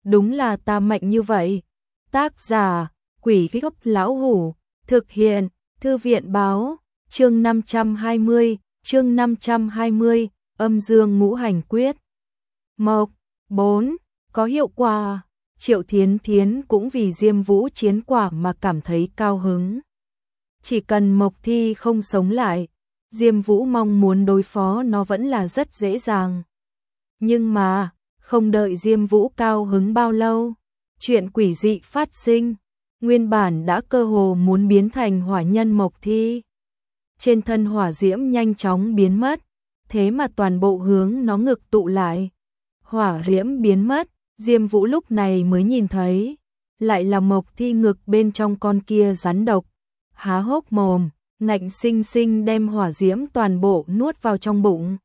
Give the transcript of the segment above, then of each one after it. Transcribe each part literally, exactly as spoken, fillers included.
đúng là ta mạnh như vậy. Tác giả, Quỷ Gốc Lão Hủ, thực hiện, Thư viện báo, chương năm trăm hai mươi, chương năm trăm hai mươi, âm dương ngũ hành quyết. Mộc, bốn, có hiệu quả. Triệu Thiến Thiến cũng vì Diêm Vũ chiến quả mà cảm thấy cao hứng. Chỉ cần Mộc Thi không sống lại, Diêm Vũ mong muốn đối phó nó vẫn là rất dễ dàng. Nhưng mà, không đợi Diêm Vũ cao hứng bao lâu, chuyện quỷ dị phát sinh, nguyên bản đã cơ hồ muốn biến thành hỏa nhân Mộc Thi. Trên thân hỏa diễm nhanh chóng biến mất, thế mà toàn bộ hướng nó ngực tụ lại. Hỏa diễm biến mất, Diêm Vũ lúc này mới nhìn thấy, lại là Mộc Thi ngực bên trong con kia rắn độc, há hốc mồm, ngạnh sinh sinh đem hỏa diễm toàn bộ nuốt vào trong bụng.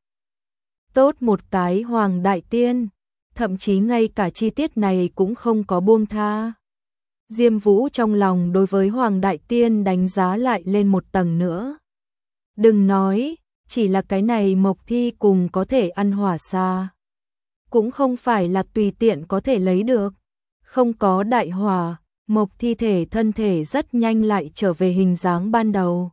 Tốt một cái Hoàng Đại Tiên, thậm chí ngay cả chi tiết này cũng không có buông tha. Diêm Vũ trong lòng đối với Hoàng Đại Tiên đánh giá lại lên một tầng nữa. Đừng nói, chỉ là cái này Mộc Thi cùng có thể ăn hỏa xa. Cũng không phải là tùy tiện có thể lấy được. Không có đại hỏa, Mộc Thi thể thân thể rất nhanh lại trở về hình dáng ban đầu.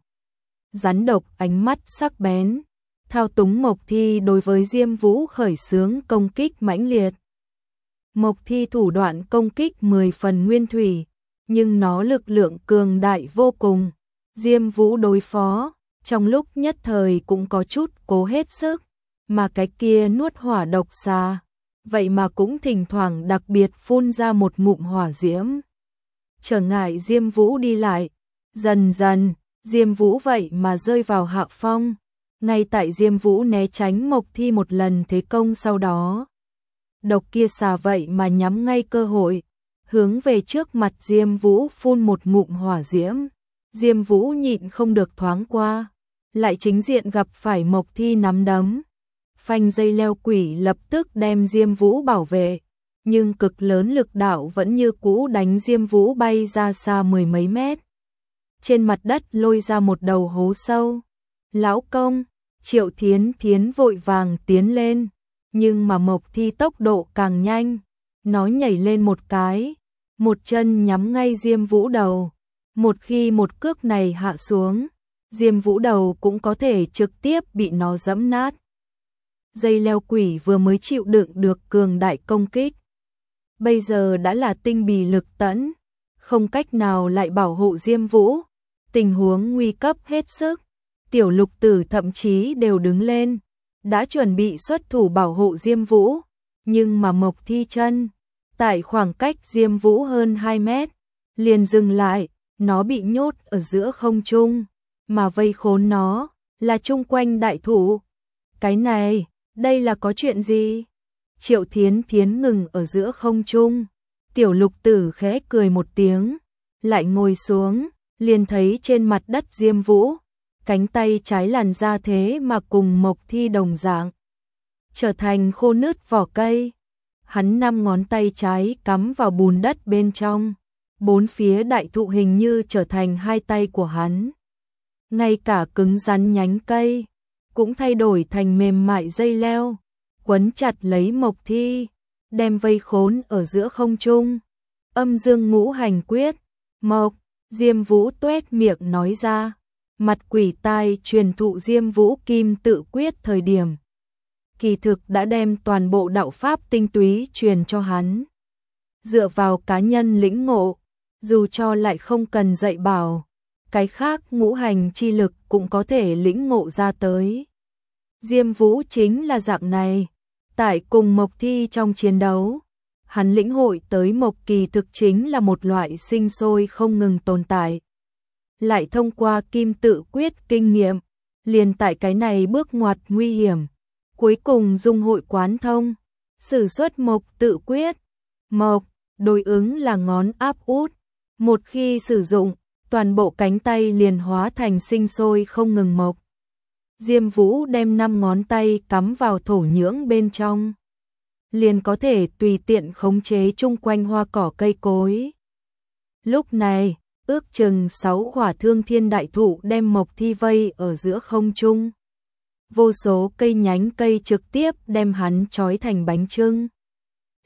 Rắn độc ánh mắt sắc bén, thao túng Mộc Thi đối với Diêm Vũ khởi xướng công kích mãnh liệt. Mộc Thi thủ đoạn công kích mười phần nguyên thủy, nhưng nó lực lượng cường đại vô cùng. Diêm Vũ đối phó, trong lúc nhất thời cũng có chút cố hết sức, mà cái kia nuốt hỏa độc xa, vậy mà cũng thỉnh thoảng đặc biệt phun ra một ngụm hỏa diễm. Trở ngại Diêm Vũ đi lại, dần dần, Diêm Vũ vậy mà rơi vào hạ phong. Ngay tại Diêm Vũ né tránh Mộc Thi một lần thế công sau đó, độc kia xà vậy mà nhắm ngay cơ hội, hướng về trước mặt Diêm Vũ phun một ngụm hỏa diễm. Diêm Vũ nhịn không được thoáng qua, lại chính diện gặp phải Mộc Thi nắm đấm. Phanh dây leo quỷ lập tức đem Diêm Vũ bảo vệ, nhưng cực lớn lực đạo vẫn như cũ đánh Diêm Vũ bay ra xa mười mấy mét. Trên mặt đất lôi ra một đầu hố sâu. Lão công, Triệu Thiến Thiến vội vàng tiến lên, nhưng mà Mộc Thi tốc độ càng nhanh, nó nhảy lên một cái, một chân nhắm ngay Diêm Vũ đầu. Một khi một cước này hạ xuống, Diêm Vũ đầu cũng có thể trực tiếp bị nó giẫm nát. Dây leo quỷ vừa mới chịu đựng được cường đại công kích, bây giờ đã là tinh bì lực tẫn, không cách nào lại bảo hộ Diêm Vũ. Tình huống nguy cấp hết sức, Tiểu Lục Tử thậm chí đều đứng lên, đã chuẩn bị xuất thủ bảo hộ Diêm Vũ, nhưng mà Mộc Thi chân, tại khoảng cách Diêm Vũ hơn hai mét, liền dừng lại, nó bị nhốt ở giữa không trung, mà vây khốn nó là chung quanh đại thụ. Cái này, đây là có chuyện gì? Triệu Thiến Thiến ngừng ở giữa không trung, Tiểu Lục Tử khẽ cười một tiếng, lại ngồi xuống, liền thấy trên mặt đất Diêm Vũ, cánh tay trái làn ra thế mà cùng Mộc Thi đồng dạng, trở thành khô nứt vỏ cây. Hắn năm ngón tay trái cắm vào bùn đất bên trong, bốn phía đại thụ hình như trở thành hai tay của hắn. Ngay cả cứng rắn nhánh cây cũng thay đổi thành mềm mại dây leo, quấn chặt lấy Mộc Thi, đem vây khốn ở giữa không trung. Âm dương ngũ hành quyết, Mộc, Diêm Vũ tuét miệng nói ra, mặt quỷ tai truyền thụ Diêm Vũ kim tự quyết thời điểm, kỳ thực đã đem toàn bộ đạo pháp tinh túy truyền cho hắn. Dựa vào cá nhân lĩnh ngộ, dù cho lại không cần dạy bảo, cái khác ngũ hành chi lực cũng có thể lĩnh ngộ ra tới. Diêm Vũ chính là dạng này, tại cùng Mộc Thi trong chiến đấu, hắn lĩnh hội tới Mộc kỳ thực chính là một loại sinh sôi không ngừng tồn tại. Lại thông qua kim tự quyết kinh nghiệm, liền tại cái này bước ngoặt nguy hiểm, cuối cùng dung hội quán thông, sử xuất Mộc tự quyết. Mộc, đối ứng là ngón áp út, một khi sử dụng, toàn bộ cánh tay liền hóa thành sinh sôi không ngừng mộc. Diêm Vũ đem năm ngón tay cắm vào thổ nhưỡng bên trong, liền có thể tùy tiện khống chế chung quanh hoa cỏ cây cối. Lúc này, ước chừng sáu khỏa thương thiên đại thụ đem Mộc Thi vây ở giữa không trung. Vô số cây nhánh cây trực tiếp đem hắn trói thành bánh chưng.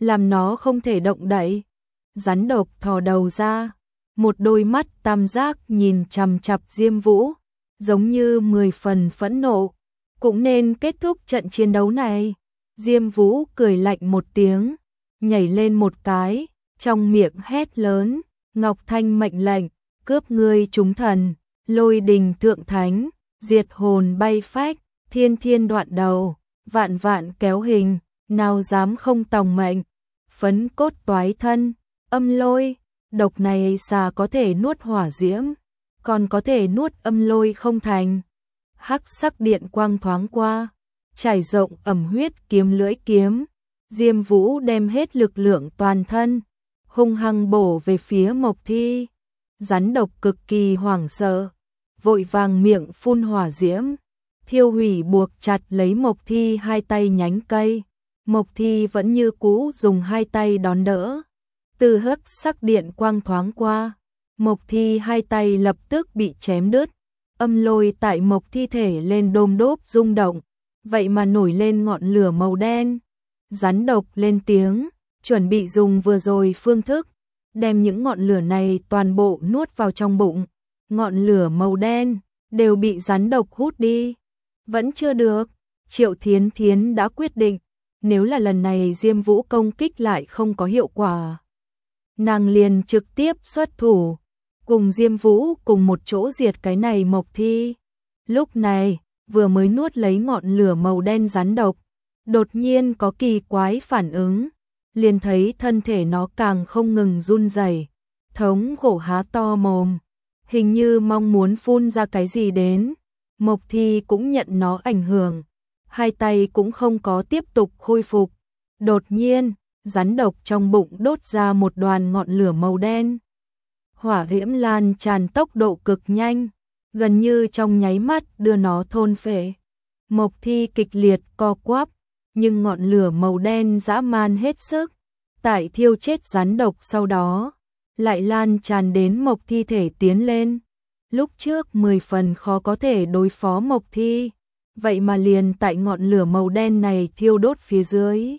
làm nó không thể động đậy. Rắn độc thò đầu ra, một đôi mắt tam giác nhìn chằm chằm Diêm Vũ, giống như mười phần phẫn nộ. Cũng nên kết thúc trận chiến đấu này. Diêm Vũ cười lạnh một tiếng, nhảy lên một cái, trong miệng hét lớn, Ngọc Thanh mệnh lệnh, cướp ngươi chúng thần, lôi đình thượng thánh, diệt hồn bay phách, thiên thiên đoạn đầu, vạn vạn kéo hình, nào dám không tòng mệnh, phấn cốt toái thân, âm lôi, độc này xà có thể nuốt hỏa diễm, còn có thể nuốt âm lôi không thành. Hắc sắc điện quang thoáng qua, trải rộng ẩm huyết kiếm lưỡi kiếm, Diêm Vũ đem hết lực lượng toàn thân, hung hăng bổ về phía Mộc Thi. Rắn độc cực kỳ hoảng sợ, vội vàng miệng phun hỏa diễm, thiêu hủy buộc chặt lấy Mộc Thi hai tay nhánh cây. Mộc Thi vẫn như cũ dùng hai tay đón đỡ. Từ hắc sắc điện quang thoáng qua, Mộc Thi hai tay lập tức bị chém đứt. Âm lôi tại Mộc Thi thể lên đôm đốp rung động, vậy mà nổi lên ngọn lửa màu đen. Rắn độc lên tiếng, chuẩn bị dùng vừa rồi phương thức, đem những ngọn lửa này toàn bộ nuốt vào trong bụng. Ngọn lửa màu đen đều bị rắn độc hút đi. Vẫn chưa được, Triệu Thiến Thiến đã quyết định, nếu là lần này Diêm Vũ công kích lại không có hiệu quả, nàng liền trực tiếp xuất thủ, cùng Diêm Vũ cùng một chỗ diệt cái này Mộc Thi. Lúc này, vừa mới nuốt lấy ngọn lửa màu đen rắn độc, đột nhiên có kỳ quái phản ứng, liền thấy thân thể nó càng không ngừng run rẩy, thống khổ há to mồm, hình như mong muốn phun ra cái gì đến. Mộc Thi cũng nhận nó ảnh hưởng, hai tay cũng không có tiếp tục khôi phục. Đột nhiên, rắn độc trong bụng đốt ra một đoàn ngọn lửa màu đen. Hỏa diễm lan tràn tốc độ cực nhanh, gần như trong nháy mắt đưa nó thôn phệ. Mộc Thi kịch liệt co quắp, nhưng ngọn lửa màu đen dã man hết sức, tại thiêu chết rắn độc sau đó, lại lan tràn đến Mộc Thi thể tiến lên. Lúc trước mười phần khó có thể đối phó Mộc Thi, vậy mà liền tại ngọn lửa màu đen này thiêu đốt phía dưới,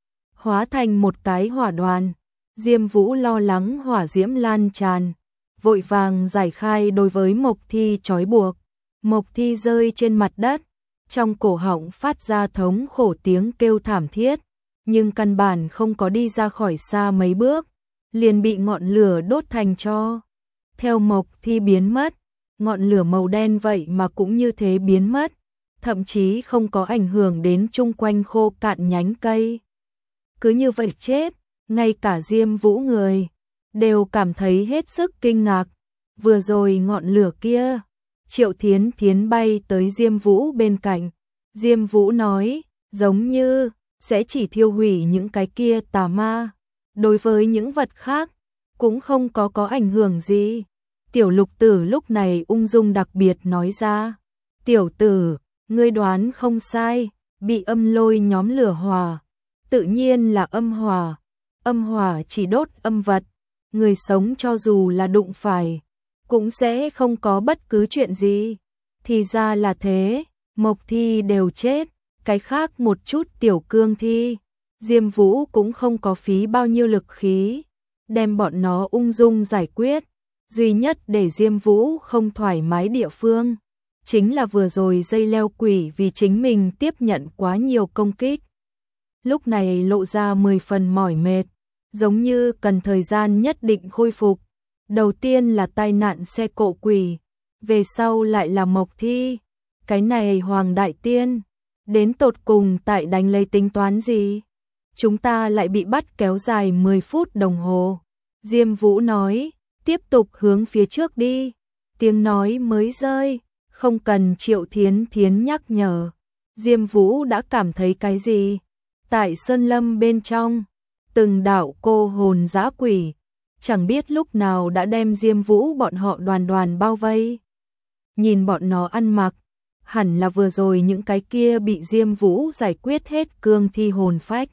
hóa thành một cái hỏa đoàn. Diêm Vũ lo lắng hỏa diễm lan tràn, vội vàng giải khai đối với Mộc Thi trói buộc. Mộc Thi rơi trên mặt đất, trong cổ họng phát ra thống khổ tiếng kêu thảm thiết, nhưng căn bản không có đi ra khỏi xa mấy bước, liền bị ngọn lửa đốt thành tro. Theo Mộc Thi biến mất, ngọn lửa màu đen vậy mà cũng như thế biến mất, thậm chí không có ảnh hưởng đến chung quanh khô cạn nhánh cây. Cứ như vậy chết, ngay cả Diêm Vũ người đều cảm thấy hết sức kinh ngạc. Vừa rồi ngọn lửa kia, Triệu Thiến Thiến bay tới Diêm Vũ bên cạnh. Diêm Vũ nói, giống như sẽ chỉ thiêu hủy những cái kia tà ma, đối với những vật khác cũng không có có ảnh hưởng gì. Tiểu Lục Tử lúc này ung dung đặc biệt nói ra, tiểu tử, ngươi đoán không sai, bị âm lôi nhóm lửa hỏa, tự nhiên là âm hỏa. Âm hỏa chỉ đốt âm vật, người sống cho dù là đụng phải, cũng sẽ không có bất cứ chuyện gì. Thì ra là thế, Mộc Thi đều chết, cái khác một chút tiểu cương thi, Diêm Vũ cũng không có phí bao nhiêu lực khí, đem bọn nó ung dung giải quyết. Duy nhất để Diêm Vũ không thoải mái địa phương, chính là vừa rồi dây leo quỷ vì chính mình tiếp nhận quá nhiều công kích. Lúc này lộ ra mười phần mỏi mệt, giống như cần thời gian nhất định khôi phục. Đầu tiên là tai nạn xe cộ quỷ, về sau lại là Mộc Thi. Cái này Hoàng Đại Tiên, đến tột cùng tại đánh lấy tính toán gì? Chúng ta lại bị bắt kéo dài mười phút đồng hồ. Diêm Vũ nói, tiếp tục hướng phía trước đi. Tiếng nói mới rơi, không cần Triệu Thiến Thiến nhắc nhở. Diêm Vũ đã cảm thấy cái gì? Tại sơn lâm bên trong, từng đạo cô hồn dã quỷ, chẳng biết lúc nào đã đem Diêm Vũ bọn họ đoàn đoàn bao vây. Nhìn bọn nó ăn mặc, hẳn là vừa rồi những cái kia bị Diêm Vũ giải quyết hết cương thi hồn phách.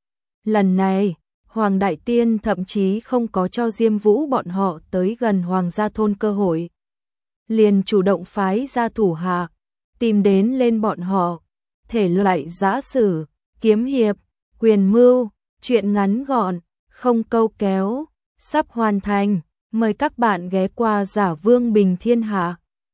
Lần này, Hoàng Đại Tiên thậm chí không có cho Diêm Vũ bọn họ tới gần Hoàng gia thôn cơ hội, liền chủ động phái ra thủ hạ, tìm đến lên bọn họ, thể loại giã sử, kiếm hiệp, quyền mưu, Chuyện ngắn gọn, không câu kéo, sắp hoàn thành. Mời các bạn ghé qua Giả Vương Bình Thiên Hạ.